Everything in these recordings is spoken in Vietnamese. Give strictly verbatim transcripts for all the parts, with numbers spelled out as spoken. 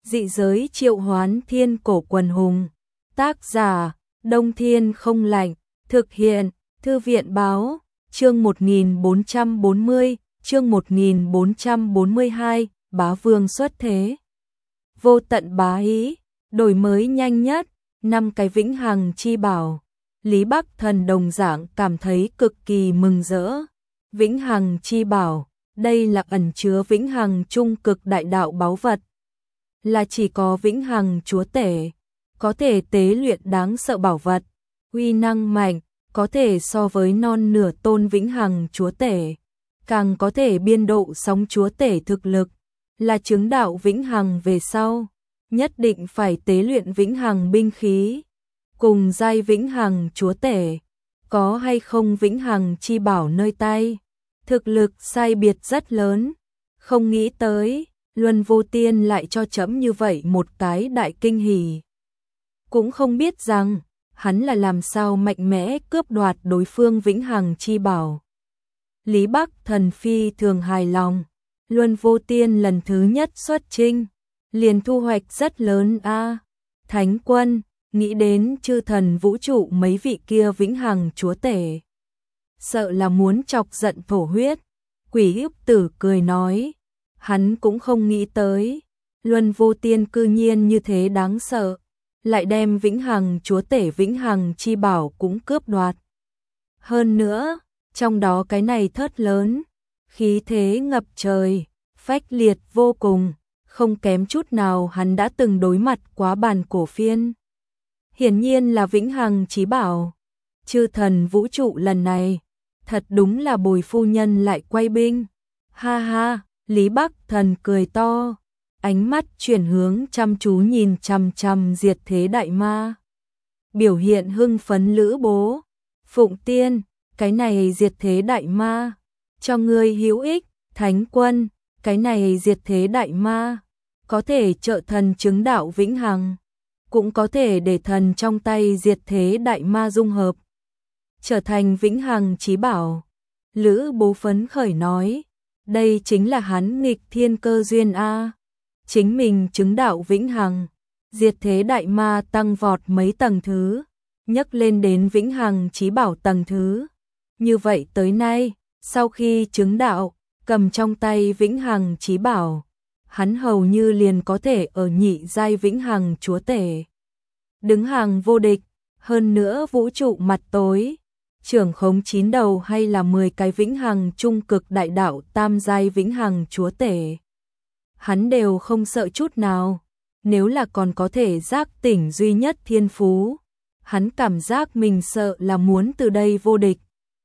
Dị giới triệu hoán thiên cổ quần hùng. Tác giả, Đông Thiên không lạnh. Thực hiện, Thư viện báo. Chương một nghìn bốn trăm bốn mươi, chương một nghìn bốn trăm bốn mươi hai, bá vương xuất thế. Vô tận bá ý, đổi mới nhanh nhất, năm cái vĩnh hằng chi bảo. Lý Bắc Thần đồng dạng cảm thấy cực kỳ mừng rỡ. Vĩnh hằng chi bảo, đây là ẩn chứa vĩnh hằng trung cực đại đạo báu vật. Là chỉ có vĩnh hằng chúa tể, có thể tế luyện đáng sợ bảo vật, uy năng mạnh, có thể so với non nửa tôn vĩnh hằng chúa tể, càng có thể biên độ sóng chúa tể thực lực, là chứng đạo vĩnh hằng về sau, nhất định phải tế luyện vĩnh hằng binh khí, cùng giai vĩnh hằng chúa tể, có hay không vĩnh hằng chi bảo nơi tay, thực lực sai biệt rất lớn, không nghĩ tới, Luân Vô Tiên lại cho trẫm như vậy một cái đại kinh hỉ. Cũng không biết rằng, hắn là làm sao mạnh mẽ cướp đoạt đối phương vĩnh hằng chi bảo. Lý Bắc Thần phi thường hài lòng, Luân Vô Tiên lần thứ nhất xuất chinh, liền thu hoạch rất lớn a. À, Thánh quân, nghĩ đến chư thần vũ trụ mấy vị kia vĩnh hằng chúa tể. Sợ là muốn chọc giận thổ huyết, Quỷ Ức Tử cười nói, hắn cũng không nghĩ tới, Luân Vô Tiên cư nhiên như thế đáng sợ. Lại đem vĩnh hằng chúa tể vĩnh hằng chi bảo cũng cướp đoạt. Hơn nữa, trong đó cái này thớt lớn, khí thế ngập trời, phách liệt vô cùng, không kém chút nào hắn đã từng đối mặt quá bàn cổ phiên. Hiển nhiên là vĩnh hằng chí bảo, chư thần vũ trụ lần này, thật đúng là Bồi phu nhân lại quay binh. Ha ha, Lý Bắc Thần cười to. Ánh mắt chuyển hướng chăm chú nhìn chằm chằm diệt thế đại ma. Biểu hiện hưng phấn Lữ Bố. Phụng Tiên, cái này diệt thế đại ma. Cho ngươi hữu ích, Thánh quân, cái này diệt thế đại ma. Có thể trợ thần chứng đạo vĩnh hằng. Cũng có thể để thần trong tay diệt thế đại ma dung hợp. Trở thành vĩnh hằng chí bảo. Lữ Bố phấn khởi nói. Đây chính là hắn nghịch thiên cơ duyên A. Chính mình chứng đạo vĩnh hằng, diệt thế đại ma tăng vọt mấy tầng thứ, nhấc lên đến vĩnh hằng chí bảo tầng thứ. Như vậy tới nay, sau khi chứng đạo, cầm trong tay vĩnh hằng chí bảo, hắn hầu như liền có thể ở nhị giai vĩnh hằng chúa tể. Đứng hàng vô địch, hơn nữa vũ trụ mặt tối, trưởng khống chín đầu hay là mười cái vĩnh hằng trung cực đại đạo tam giai vĩnh hằng chúa tể. Hắn đều không sợ chút nào, nếu là còn có thể giác tỉnh duy nhất thiên phú, hắn cảm giác mình sợ là muốn từ đây vô địch.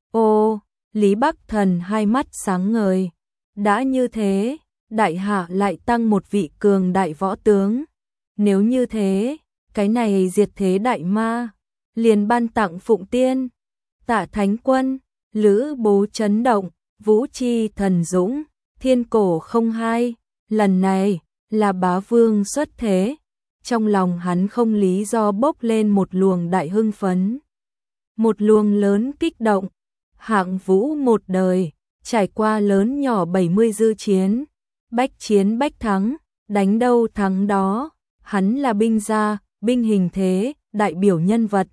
Ô, Lý Bắc Thần hai mắt sáng ngời, đã như thế, đại hạ lại tăng một vị cường đại võ tướng. Nếu như thế, cái này diệt thế đại ma, liền ban tặng Phụng Tiên, Tạ Thánh quân, Lữ Bố chấn động, Vũ Chi thần dũng, thiên cổ không hai. Lần này, là bá vương xuất thế, trong lòng hắn không lý do bốc lên một luồng đại hưng phấn. Một luồng lớn kích động, hạng vũ một đời, trải qua lớn nhỏ bảy mươi dư chiến, bách chiến bách thắng, đánh đâu thắng đó, hắn là binh gia, binh hình thế, đại biểu nhân vật.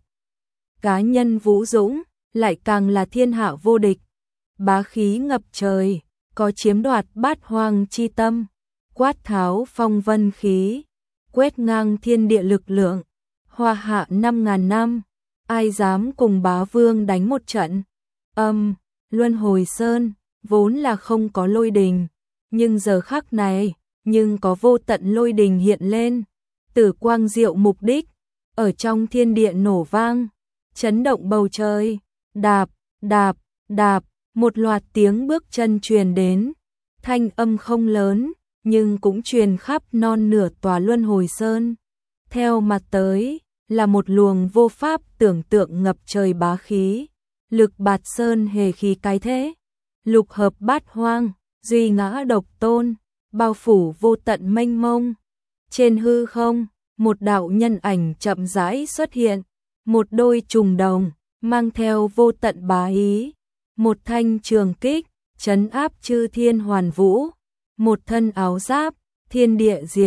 Cá nhân vũ dũng, lại càng là thiên hạ vô địch, bá khí ngập trời, có chiếm đoạt bát hoang chi tâm. Quát tháo phong vân khí, quét ngang thiên địa lực lượng, hoa hạ năm ngàn năm, ai dám cùng bá vương đánh một trận. Âm, Luân Hồi Sơn, vốn là không có lôi đình, nhưng giờ khắc này, nhưng có vô tận lôi đình hiện lên, tử quang diệu mục đích, ở trong thiên địa nổ vang, chấn động bầu trời, đạp, đạp, đạp, một loạt tiếng bước chân truyền đến, thanh âm không lớn, nhưng cũng truyền khắp non nửa tòa Luân Hồi Sơn. Theo mặt tới, là một luồng vô pháp tưởng tượng ngập trời bá khí, lực bạt sơn hề khí cái thế, lục hợp bát hoang, duy ngã độc tôn, bao phủ vô tận mênh mông. Trên hư không, một đạo nhân ảnh chậm rãi xuất hiện, một đôi trùng đồng, mang theo vô tận bá ý, một thanh trường kích, trấn áp chư thiên hoàn vũ. Một thân áo giáp, thiên địa diệt,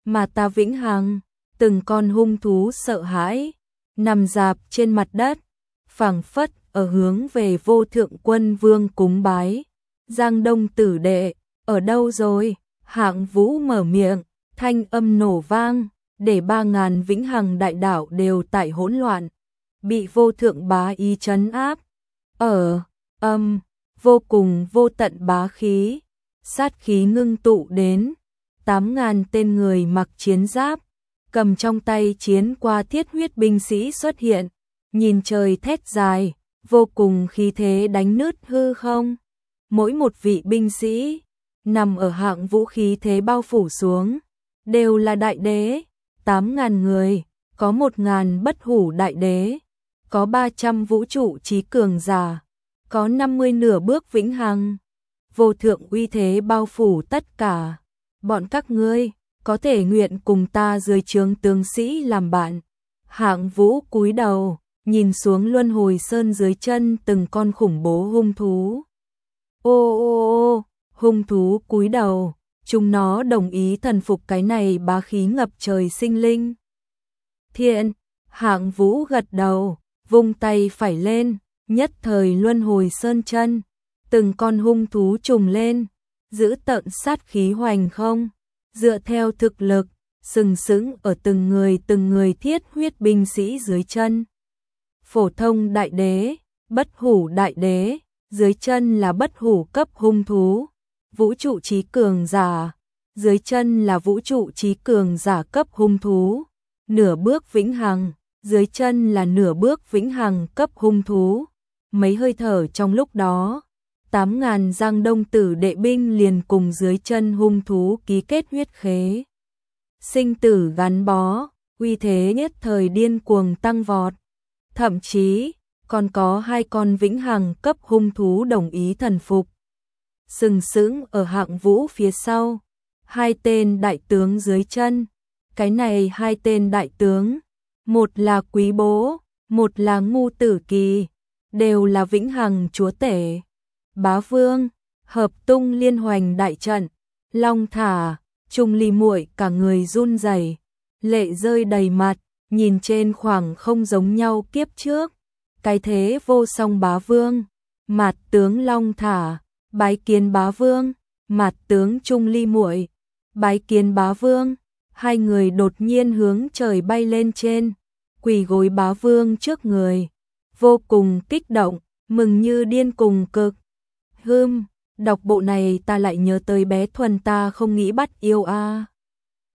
mà ta vĩnh hằng. Từng con hung thú sợ hãi, nằm rạp trên mặt đất, phảng phất ở hướng về Vô Thượng Quân Vương cúng bái. Giang Đông tử đệ, ở đâu rồi? Hạng Vũ mở miệng, thanh âm nổ vang, để ba ngàn vĩnh hằng đại đảo đều tại hỗn loạn, bị vô thượng bá ý trấn áp. Ở, âm, vô cùng vô tận bá khí, sát khí ngưng tụ đến, tám ngàn tên người mặc chiến giáp, cầm trong tay chiến qua thiết huyết binh sĩ xuất hiện, nhìn trời thét dài, vô cùng khí thế đánh nứt hư không. Mỗi một vị binh sĩ, nằm ở Hạng Vũ khí thế bao phủ xuống, đều là đại đế, tám ngàn người, có một ngàn bất hủ đại đế, có ba trăm vũ trụ trí cường giả, có năm mươi nửa bước vĩnh hằng. Vô thượng uy thế bao phủ tất cả, bọn các ngươi, có thể nguyện cùng ta dưới trướng tướng sĩ làm bạn. Hạng Vũ cúi đầu, nhìn xuống luân hồi sơn dưới chân từng con khủng bố hung thú. Ô ô ô, hung thú cúi đầu, chúng nó đồng ý thần phục cái này bá khí ngập trời sinh linh. Thiện, Hạng Vũ gật đầu, vung tay phải lên, nhất thời luân hồi sơn chân, từng con hung thú trùng lên, giữ tợn sát khí hoành không, dựa theo thực lực, sừng sững ở từng người từng người thiết huyết binh sĩ dưới chân. Phổ thông đại đế, bất hủ đại đế, dưới chân là bất hủ cấp hung thú, vũ trụ trí cường giả, dưới chân là vũ trụ trí cường giả cấp hung thú, nửa bước vĩnh hằng, dưới chân là nửa bước vĩnh hằng cấp hung thú. Mấy hơi thở trong lúc đó, tám ngàn Giang Đông tử đệ binh liền cùng dưới chân hung thú ký kết huyết khế. Sinh tử gắn bó, uy thế nhất thời điên cuồng tăng vọt. Thậm chí, còn có hai con vĩnh hằng cấp hung thú đồng ý thần phục. Sừng sững ở Hạng Vũ phía sau, hai tên đại tướng dưới chân. Cái này hai tên đại tướng, một là Quý Bố, một là Ngu Tử Kỳ, đều là vĩnh hằng chúa tể. Bá Vương, hợp tung liên hoành đại trận, long thả, Trung Ly muội cả người run rẩy, lệ rơi đầy mặt, nhìn trên khoảng không giống nhau kiếp trước. Cái thế vô song Bá Vương, mặt tướng long thả, bái kiến Bá Vương, mặt tướng Trung Ly muội, bái kiến Bá Vương. Hai người đột nhiên hướng trời bay lên trên, quỳ gối Bá Vương trước người, vô cùng kích động, mừng như điên cùng cực. Hừm, đọc bộ này ta lại nhớ tới bé Thuần ta không nghĩ bắt yêu a. À.